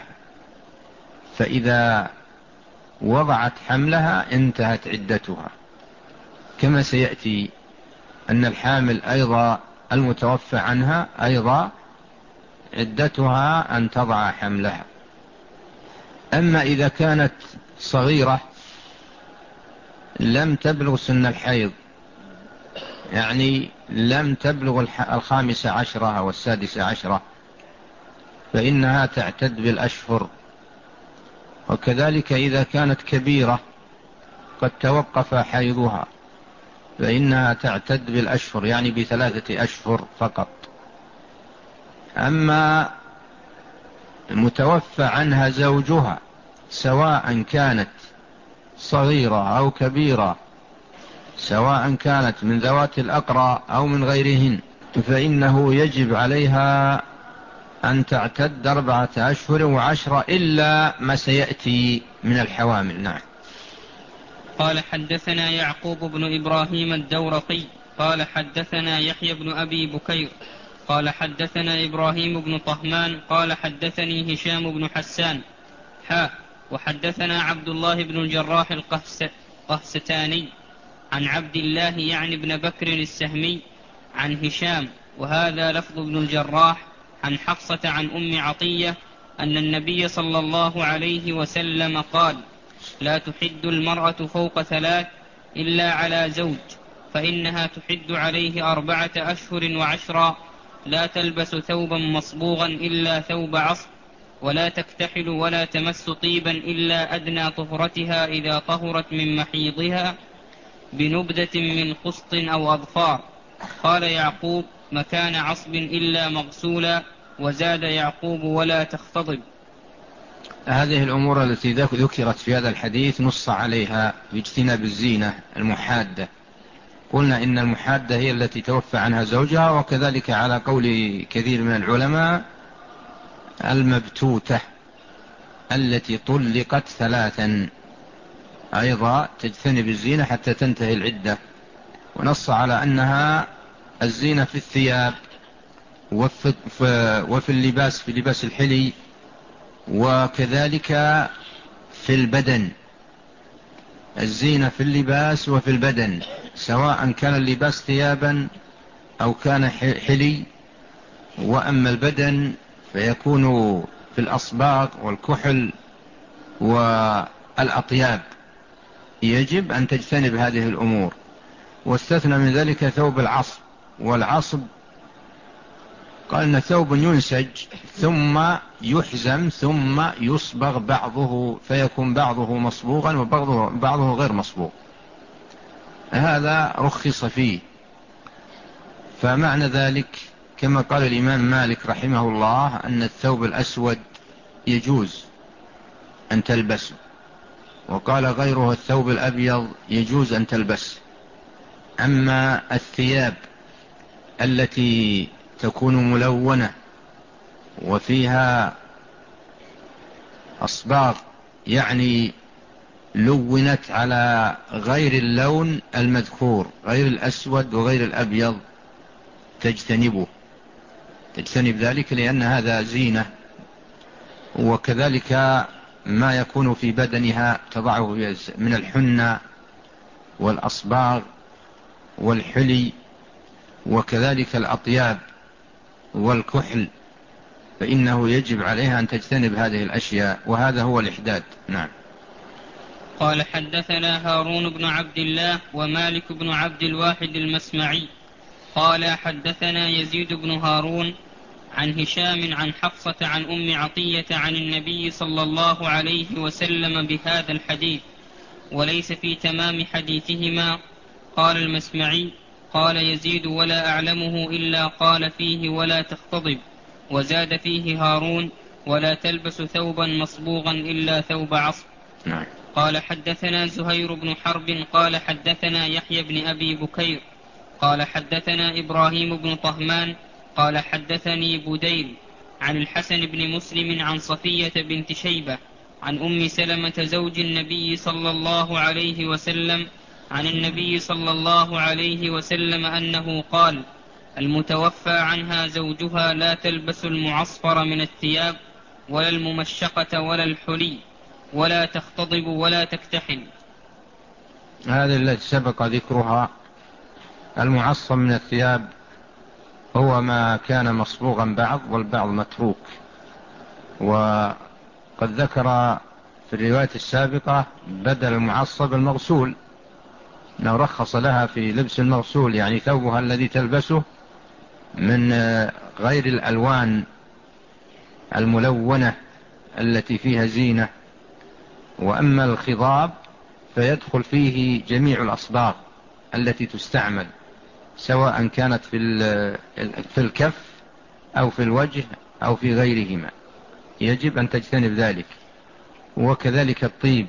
فإذا وضعت حملها انتهت عدتها، كما سيأتي أن الحامل أيضا المتوفى عنها أيضا عدتها أن تضع حملها. أما إذا كانت صغيرة لم تبلغ سن الحيض، يعني لم تبلغ الخامسة عشرة أو السادسة عشرة، فإنها تعتد بالأشهر. وكذلك إذا كانت كبيرة قد توقف حيضها فإنها تعتد بالأشهر، يعني بثلاثة أشهر فقط. أما المتوفى عنها زوجها سواء كانت صغيرة أو كبيرة، سواء كانت من ذوات الأقرى أو من غيرهن، فإنه يجب عليها أن تعتد أربعة أشهر وعشرة إلا ما سيأتي من الحوامل. نعم. قال حدثنا يعقوب بن إبراهيم الدورقي قال حدثنا يحيى بن أبي بكير قال حدثنا إبراهيم بن طهمان قال حدثني هشام بن حسان حاء وحدثنا عبد الله بن الجراح القهستاني عن عبد الله يعني بن بكر السهمي عن هشام، وهذا لفظ ابن الجراح، عن حفصة عن أم عطية أن النبي صلى الله عليه وسلم قال: لا تحد المرأة فوق ثلاث إلا على زوج، فإنها تحد عليه أربعة أشهر وعشرا، لا تلبس ثوبا مصبوغا إلا ثوب عصر، ولا تكتحل ولا تمس طيبا إلا أدنى طهرتها إذا طهرت من محيضها بنبدة من خسط أو أظفار. قال يعقوب: مكان عصب إلا مغسولا. وزاد يعقوب: ولا تختضب. هذه الأمور التي ذكرت في هذا الحديث نص عليها باجتناب الزينة المحادة. قلنا إن المحادة هي التي توفى عنها زوجها، وكذلك على قول كثير من العلماء المبتوتة التي طلقت ثلاثا أيضا تجتنب الزينة حتى تنتهي العدة. ونص على أنها الزينة في الثياب وفي, وفي اللباس، في لباس الحلي، وكذلك في البدن، الزينة في اللباس وفي البدن سواء كان اللباس ثيابا أو كان حلي. وأما البدن فيكون في الأصباغ والكحل والأطياب، يجب أن تجتنب هذه الأمور. واستثنى من ذلك ثوب العصب، والعصب قال إن ثوب ينسج ثم يحزم ثم يصبغ بعضه فيكون بعضه مصبوغا وبعضه بعضه غير مصبوغ، هذا رخص فيه. فمعنى ذلك كما قال الإمام مالك رحمه الله أن الثوب الأسود يجوز أن تلبسه، وقال غيره الثوب الأبيض يجوز أن تلبسه. أما الثياب التي تكون ملونة وفيها أصباغ، يعني لونت على غير اللون المذكور، غير الأسود وغير الأبيض، تجتنبه. تجتنب ذلك لأن هذا زينة. وكذلك ما يكون في بدنها تضعه من الحنة والأصباغ والحلي، وكذلك الأطياب والكحل، فإنه يجب عليها أن تجتنب هذه الأشياء، وهذا هو الإحداد. نعم. قال حدثنا هارون بن عبد الله ومالك بن عبد الواحد المسمعي قال حدثنا يزيد بن هارون عن هشام عن حفصة عن أم عطية عن النبي صلى الله عليه وسلم بهذا الحديث وليس في تمام حديثهما. قال المسمعي قال يزيد ولا أعلمه إلا قال فيه ولا تختضب، وزاد فيه هارون ولا تلبس ثوبا مصبوغا إلا ثوب عصب. نعم. قال حدثنا زهير بن حرب قال حدثنا يحيى بن أبي بكير قال حدثنا إبراهيم بن طهمان قال حدثني بديل عن الحسن بن مسلم عن صفية بنت شيبة عن أم سلمة زوج النبي صلى الله عليه وسلم عن النبي صلى الله عليه وسلم أنه قال: المتوفى عنها زوجها لا تلبس المعصفر من الثياب ولا الممشقة ولا الحلي ولا تختضب ولا تكتحل. هذا الذي سبق ذكرها. المعصم من الثياب هو ما كان مصبوغا بعض والبعض متروك، وقد ذكر في الرواية السابقة بدل المعصب المغسول، أنه رخص لها في لبس المغسول، يعني ثوبها الذي تلبسه من غير الألوان الملونة التي فيها زينة. وأما الخضاب فيدخل فيه جميع الأصباغ التي تستعمل، سواء كانت في الكف أو في الوجه أو في غيرهما، يجب أن تجتنب ذلك. وكذلك الطيب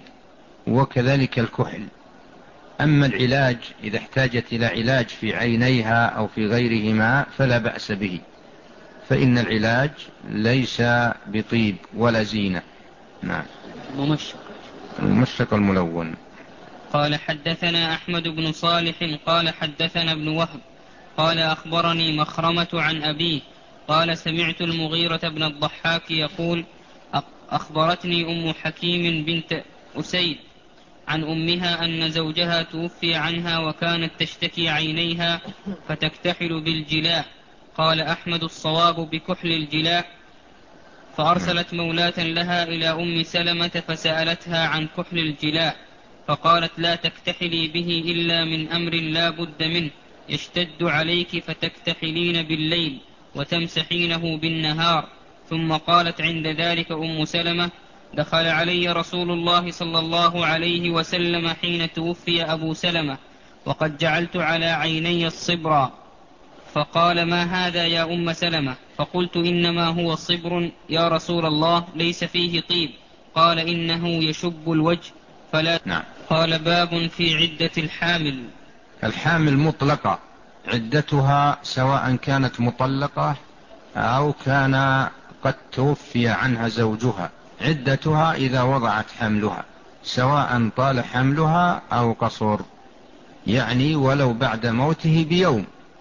وكذلك الكحل. أما العلاج إذا احتاجت إلى علاج في عينيها أو في غيرهما فلا بأس به، فإن العلاج ليس بطيب ولا زينة. نعم. ممشق الممشق الملون. قال حدثنا أحمد بن صالح قال حدثنا ابن وهب قال أخبرني مخرمة عن أبيه قال سمعت المغيرة بن الضحاك يقول: أخبرتني أم حكيم بنت أسيد عن أمها أن زوجها توفي عنها وكانت تشتكي عينيها فتكتحل بالجلاء. قال أحمد الصواب بكحل الجلاء. فأرسلت مولاة لها إلى أم سلمة فسألتها عن كحل الجلاء فقالت: لا تكتحلي به إلا من أمر لا بد منه يشتد عليك فتكتحلين بالليل وتمسحينه بالنهار. ثم قالت عند ذلك أم سلمة: دخل علي رسول الله صلى الله عليه وسلم حين توفي أبو سلمة وقد جعلت على عيني الصبرا، فقال: ما هذا يا أم سلمة؟ فقلت: إنما هو صبر يا رسول الله ليس فيه طيب. قال: إنه يشب الوجه فلا. نعم. قال: باب في عدة الحامل. الحامل مطلقة عدتها سواء كانت مطلقة أو كان قد توفي عنها زوجها، عدتها إذا وضعت حملها سواء طال حملها أو قصر، يعني ولو بعد موته بيوم.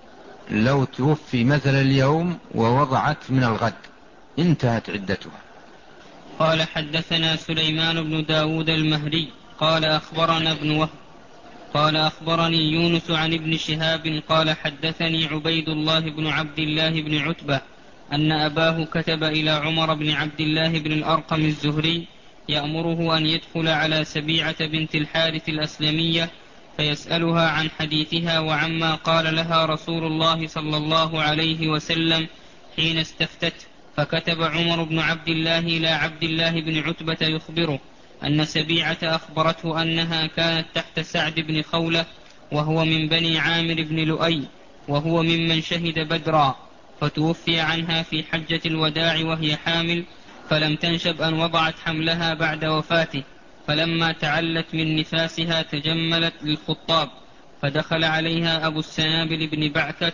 لو توفي مثل اليوم ووضعت من الغد انتهت عدتها. قال حدثنا سليمان بن داود المهري قال أخبرنا ابن وهب قال أخبرني يونس عن ابن شهاب قال حدثني عبيد الله بن عبد الله بن عتبة أن أباه كتب إلى عمر بن عبد الله بن الأرقم الزهري يأمره أن يدخل على سبيعة بنت الحارث الأسلمية فيسألها عن حديثها وعما قال لها رسول الله صلى الله عليه وسلم حين استفتت. فكتب عمر بن عبد الله إلى عبد الله بن عتبة يخبره أن سبيعة أخبرته أنها كانت تحت سعد بن خولة وهو من بني عامر بن لؤي وهو ممن شهد بدرا، فتوفي عنها في حجة الوداع وهي حامل، فلم تنشب أن وضعت حملها بعد وفاته، فلما تعلت من نفاسها تجملت للخطاب، فدخل عليها أبو السنابل بن بعكت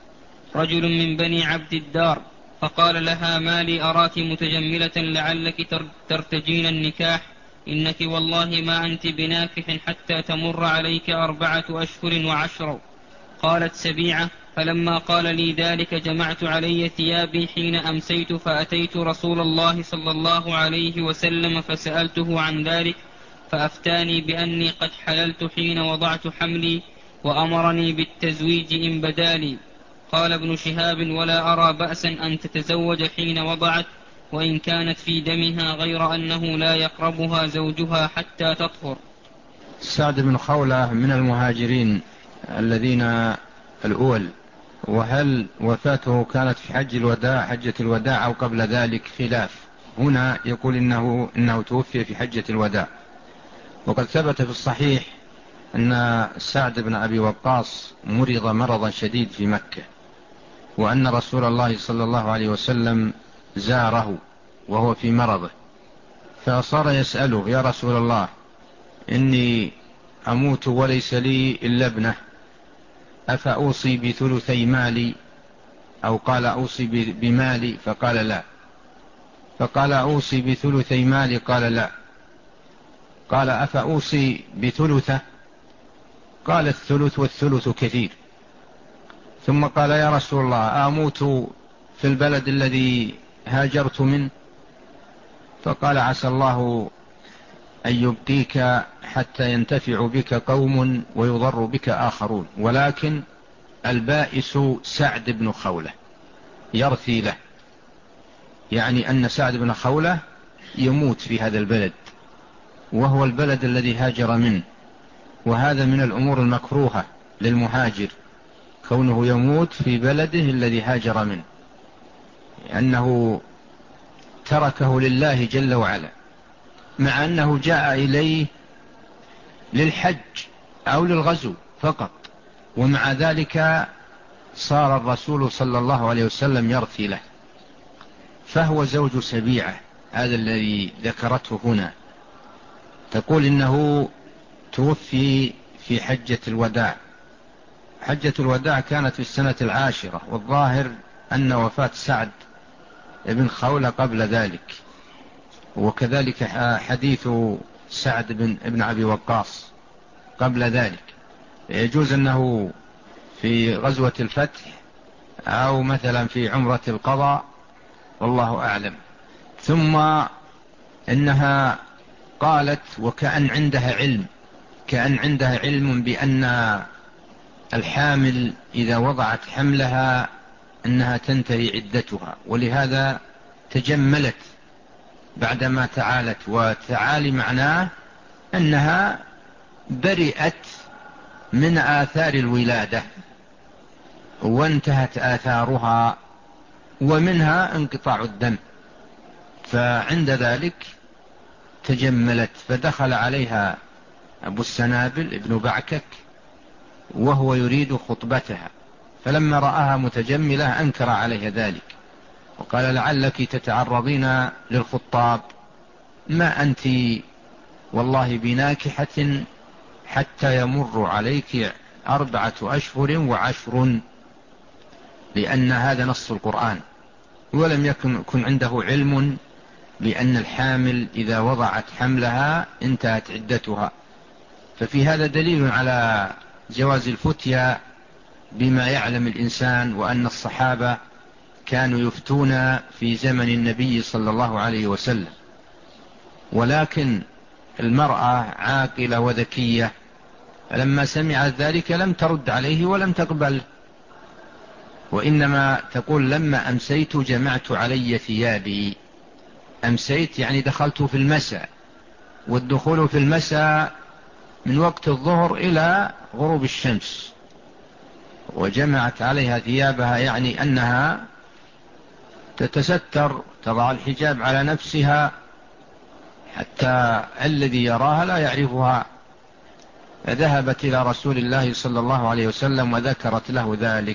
رجل من بني عبد الدار فقال لها: ما لي أراك متجملة لعلك ترتجين النكاح، إنك والله ما أنت بناكح حتى تمر عليك أربعة أشهر وعشر. قالت سبيعة: فلما قال لي ذلك جمعت علي ثيابي حين أمسيت فأتيت رسول الله صلى الله عليه وسلم فسألته عن ذلك فأفتاني بأني قد حللت حين وضعت حملي وأمرني بالتزويج إن بدالي. قال ابن شهاب: ولا أرى بأسا أن تتزوج حين وضعت وإن كانت في دمها، غير أنه لا يقربها زوجها حتى تطهر. سعد بن خولة من المهاجرين الذين الأول. وهل وفاته كانت في حج الوداع حجة الوداع أو قبل ذلك؟ خلاف. هنا يقول إنه, إنه توفي في حجة الوداع. وقد ثبت في الصحيح أن سعد بن أبي وقاص مرض مرضا شديد في مكة، وأن رسول الله صلى الله عليه وسلم زاره وهو في مرضه، فصار يسأله: يا رسول الله، إني أموت وليس لي إلا ابنة، أفأوصي بثلثي مالي؟ أو قال: أوصي بمالي؟ فقال: لا. فقال: أوصي بثلثي مالي؟ قال: لا. قال: أفأوصي بثلثه؟ قال: الثلث والثلث كثير. ثم قال: يا رسول الله، أموت في البلد الذي هاجرت منه؟ فقال: عسى الله أن يبقيك حتى ينتفع بك قوم ويضر بك آخرون، ولكن البائس سعد بن خولة يرثي له، يعني أن سعد بن خولة يموت في هذا البلد، وهو البلد الذي هاجر منه، وهذا من الأمور المكروهة للمهاجر، كونه يموت في بلده الذي هاجر منه، لأنه تركه لله جل وعلا، مع أنه جاء إليه للحج أو للغزو فقط، ومع ذلك صار الرسول صلى الله عليه وسلم يرثي له، فهو زوج سبيعة، هذا الذي ذكرته هنا. تقول إنه توفي في حجة الوداع. حجة الوداع كانت في السنة العاشرة، والظاهر أن وفاة سعد بن خولة قبل ذلك، وكذلك حديث سعد بن ابن أبي وقاص قبل ذلك. يجوز أنه في غزوة الفتح أو مثلا في عمرة القضاء، والله أعلم. ثم إنها قالت وكأن عندها علم كأن عندها علم بأن الحامل إذا وضعت حملها أنها تنتهي عدتها، ولهذا تجملت بعدما تعالت. وتعالي معناه أنها برئت من آثار الولادة وانتهت آثارها، ومنها انقطاع الدم، فعند ذلك تجملت. فدخل عليها أبو السنابل ابن بعكك وهو يريد خطبتها، فلما رآها متجملة أنكر عليها ذلك وقال: لعلك تتعرضين للخطاب، ما أنت والله بناكحة حتى يمر عليك أربعة أشهر وعشر، لأن هذا نص القرآن، ولم يكن يكن عنده علم بأن الحامل إذا وضعت حملها انتهت عدتها. ففي هذا دليل على جواز الفتيا بما يعلم الإنسان، وأن الصحابة كانوا يفتون في زمن النبي صلى الله عليه وسلم. ولكن المرأة عاقلة وذكية، فلما سمعت ذلك لم ترد عليه ولم تقبل، وإنما تقول: لما أمسيت جمعت علي ثيابي. أمسيت يعني دخلت في المساء، والدخول في المساء من وقت الظهر إلى غروب الشمس. وجمعت عليها ثيابها يعني أنها تتستر، تضع الحجاب على نفسها حتى الذي يراها لا يعرفها. فذهبت إلى رسول الله صلى الله عليه وسلم وذكرت له ذلك،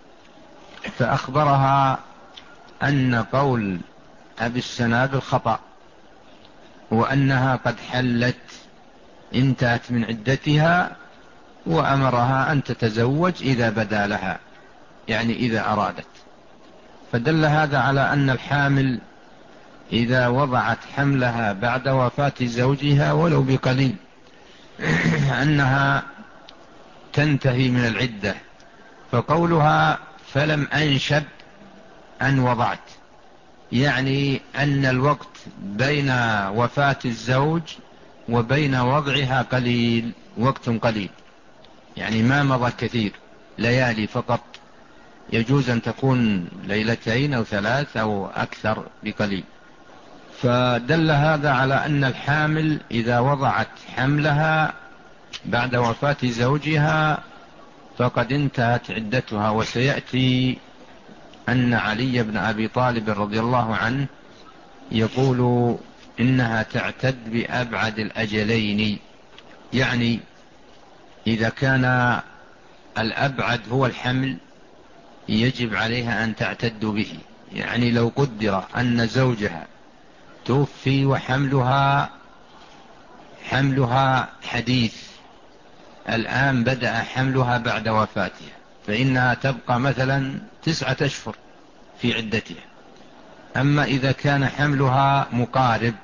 فأخبرها أن قول أبي السنابل خطأ، وأنها قد حلت انتهت من عدتها، وأمرها أن تتزوج إذا بدا لها، يعني إذا أرادت. فدل هذا على أن الحامل إذا وضعت حملها بعد وفاة زوجها ولو بقليل أنها تنتهي من العدة، فقولها فلم أنشب أن وضعت، يعني أن الوقت بين وفاة الزوج وبين وضعها قليل، وقت قليل، يعني ما مضى كثير، ليالي فقط، يجوز أن تكون ليلتين أو ثلاث أو أكثر بقليل. فدل هذا على أن الحامل إذا وضعت حملها بعد وفاة زوجها فقد انتهت عدتها. وسيأتي أن علي بن أبي طالب رضي الله عنه يقول إنها تعتد بأبعد الأجلين، يعني إذا كان الأبعد هو الحمل يجب عليها أن تعتد به. يعني لو قدر أن زوجها توفي وحملها حملها حديث، الآن بدأ حملها بعد وفاتها، فإنها تبقى مثلا تسعة أشهر في عدتها. أما إذا كان حملها مقارب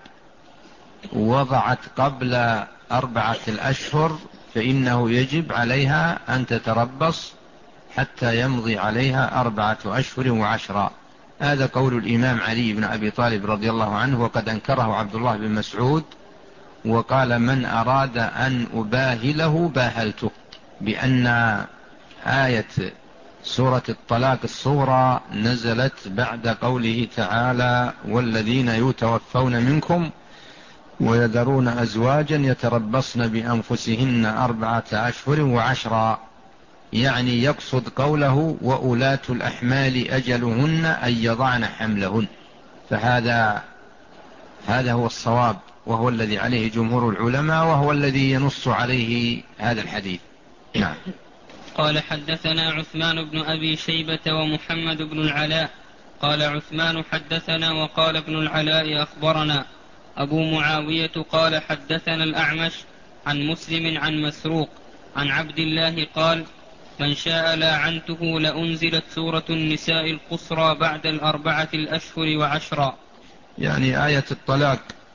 وضعت قبل أربعة الأشهر فإنه يجب عليها أن تتربص حتى يمضي عليها أربعة أشهر وعشرة. هذا قول الإمام علي بن أبي طالب رضي الله عنه، وقد أنكره عبد الله بن مسعود وقال من أراد أن أباهله باهلته، بأن آية سورة الطلاق الصغرى نزلت بعد قوله تعالى والذين يتوفون منكم ويذرون أزواجا يتربصن بأنفسهن أربعة أشهر وعشرا، يعني يقصد قوله وأولاة الأحمال أجلهن أن يضعن حملهن. فهذا هذا هو الصواب، وهو الذي عليه جمهور العلماء، وهو الذي ينص عليه هذا الحديث. نعم. قال حدثنا عثمان بن أبي شيبة ومحمد بن العلاء قال عثمان حدثنا وقال ابن العلاء أخبرنا أبو معاوية قال حدثنا الأعمش عن مسلم عن مسروق عن عبد الله قال من شاء لاعنته لأنزلت سورة النساء القصرى بعد الأربعة الأشهر وعشرا، يعني آية الطلاق،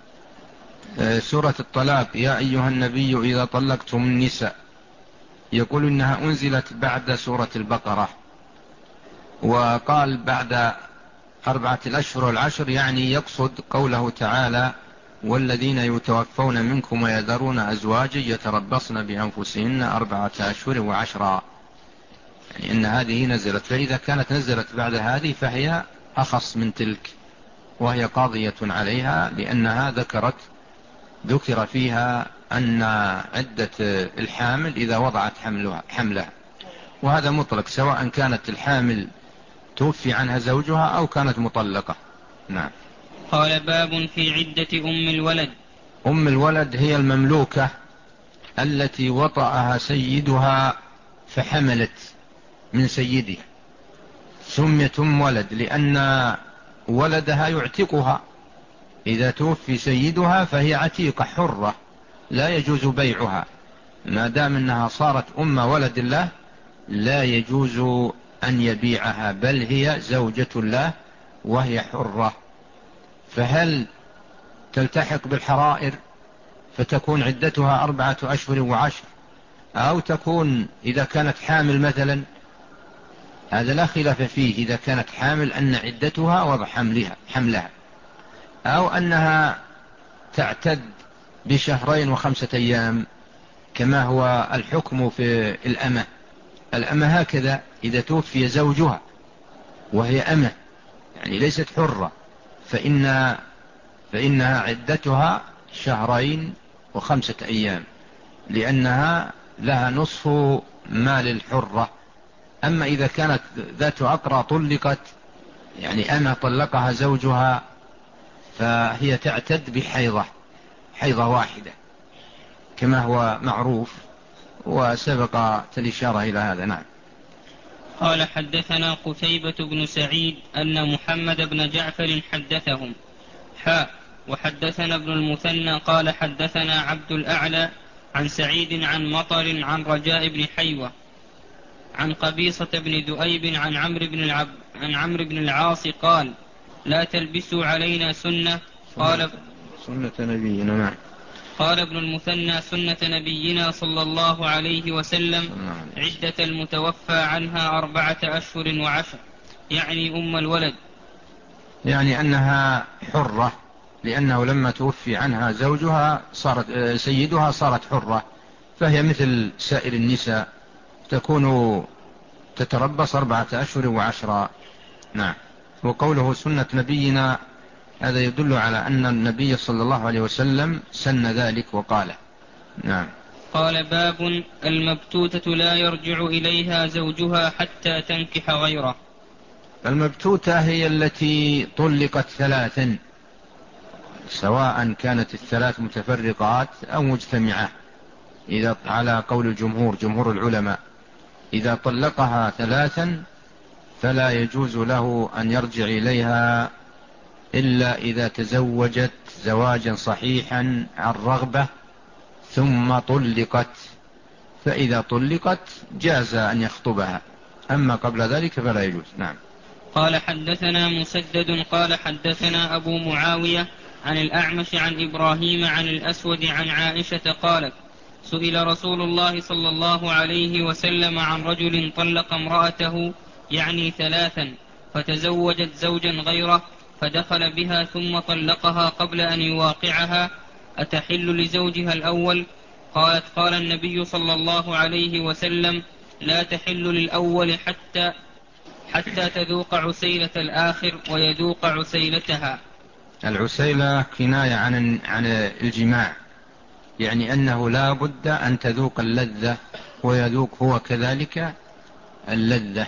سورة الطلاق يا أيها النبي إذا طلقتم النساء، يقول إنها أنزلت بعد سورة البقرة، وقال بعد أربعة الأشهر والعشر، يعني يقصد قوله تعالى والذين يتوفون منكم ويذرون أزواجا يتربصن بأنفسهن أربعة أشهر وعشرا، يعني إن هذه نزلت. فإذا كانت نزلت بعد هذه فهي أخص من تلك، وهي قاضية عليها، لأنها ذكرت ذكر فيها أن عدة الحامل إذا وضعت حملها, حملها وهذا مطلق سواء كانت الحامل توفي عنها زوجها أو كانت مطلقة. نعم. قال باب في عدة أم الولد. أم الولد هي المملوكة التي وطأها سيدها فحملت من سيده، سميت أم ولد لأن ولدها يعتقها، إذا توفي سيدها فهي عتيقة حرة لا يجوز بيعها، ما دام أنها صارت أم ولد الله لا يجوز أن يبيعها، بل هي زوجة الله وهي حرة. فهل تلتحق بالحرائر فتكون عدتها أربعة أشهر وعشر، أو تكون إذا كانت حامل مثلا، هذا لا خلاف فيه، إذا كانت حامل أن عدتها وضع حملها, حملها أو أنها تعتد بشهرين وخمسة أيام كما هو الحكم في الأمة. الأمة هكذا إذا توفي زوجها وهي أمة يعني ليست حرة فإن فإنها عدتها شهرين وخمسة أيام، لأنها لها نصف مال الحرة. أما إذا كانت ذات أقرى طلقت، يعني أمة طلقها زوجها، فهي تعتد بحيضة، حيضة واحدة كما هو معروف، وسبقت الإشارة إلى هذا. نعم. قال حدثنا قتيبة بن سعيد أن محمد بن جعفر حدثهم حاء وحدثنا ابن المثنى قال حدثنا عبد الأعلى عن سعيد عن مطر عن رجاء بن حيوة عن قبيصة بن دؤيب عن عمرو بن العب عن عمرو بن العاص قال لا تلبسوا علينا سنة. قال سنة نبينا. نعم. قال ابن المثنى سنة نبينا صلى الله عليه وسلم عدة المتوفى عنها أربعة أشهر وعشر، يعني أم الولد، يعني أنها حرة، لأنه لما توفي عنها زوجها صارت سيدها صارت حرة، فهي مثل سائر النساء تكون تتربص أربعة أشهر وعشرة. نعم. وقوله سنة نبينا هذا يدل على أن النبي صلى الله عليه وسلم سن ذلك وقاله. نعم. قال باب المبتوتة لا يرجع إليها زوجها حتى تنكح غيره. المبتوتة هي التي طلقت ثلاثا، سواء كانت الثلاث متفرقات أو مجتمعة، إذا على قول الجمهور جمهور العلماء إذا طلقها ثلاثا فلا يجوز له أن يرجع إليها إلا إذا تزوجت زواجا صحيحا عن رغبة ثم طلقت، فإذا طلقت جاز أن يخطبها، أما قبل ذلك فلا يجوز. نعم. قال حدثنا مسدد قال حدثنا أبو معاوية عن الأعمش عن إبراهيم عن الأسود عن عائشة قالت سئل رسول الله صلى الله عليه وسلم عن رجل طلق امرأته يعني ثلاثا فتزوجت زوجا غيره فدخل بها ثم طلقها قبل أن يواقعها أتحل لزوجها الأول؟ قالت قال النبي صلى الله عليه وسلم لا تحل للأول حتى حتى تذوق عسيلة الآخر ويذوق عسيلتها. العسيلة كناية عن عن الجماع، يعني أنه لا بد أن تذوق اللذة ويذوق هو كذلك اللذة.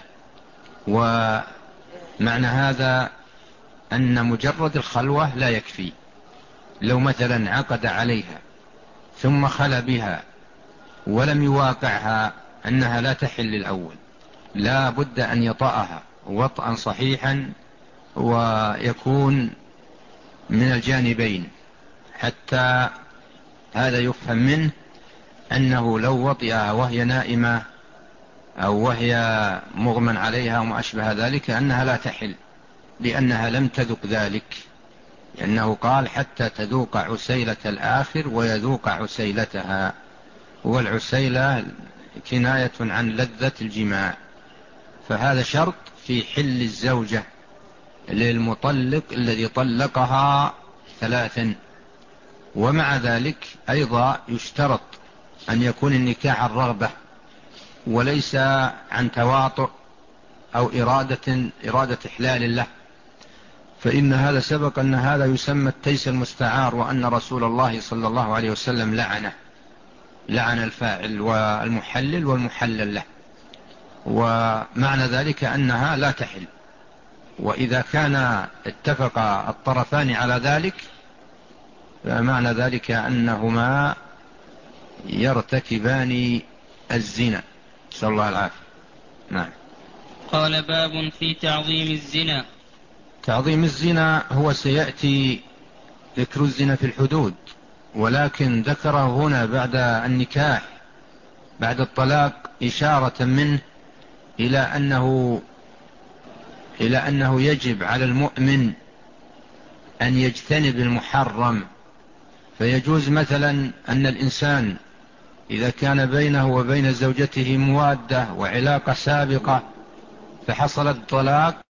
ومعنى هذا أن مجرد الخلوة لا يكفي، لو مثلا عقد عليها ثم خلى بها ولم يواقعها أنها لا تحل الأول، لا بد أن يطأها وطئا صحيحا ويكون من الجانبين، حتى هذا يفهم منه أنه لو وطئها وهي نائمة أو وهي مغمى عليها وما أشبه ذلك أنها لا تحل، لأنها لم تذق ذلك، لأنه قال حتى تذوق عسيلة الآخر ويذوق عسيلتها، والعسيلة كناية عن لذة الجماع، فهذا شرط في حل الزوجة للمطلق الذي طلقها ثلاثا. ومع ذلك أيضا يشترط أن يكون النكاح عن رغبة وليس عن تواطؤ أو إرادة, إرادة إحلال له، فإن هذا سبق أن هذا يسمى التيس المستعار، وأن رسول الله صلى الله عليه وسلم لعنه، لعن الفاعل والمحلل والمحلل له، ومعنى ذلك أنها لا تحل. وإذا كان اتفق الطرفان على ذلك فمعنى ذلك أنهما يرتكبان الزنا، صلى الله العافية. نعم. قال باب في تعظيم الزنا. تعظيم الزنا هو سيأتي ذكر الزنا في الحدود، ولكن ذكره هنا بعد النكاح بعد الطلاق إشارة منه إلى أنه إلى أنه يجب على المؤمن أن يجتنب المحرم. فيجوز مثلا أن الإنسان إذا كان بينه وبين زوجته موادة وعلاقة سابقة فحصل الطلاق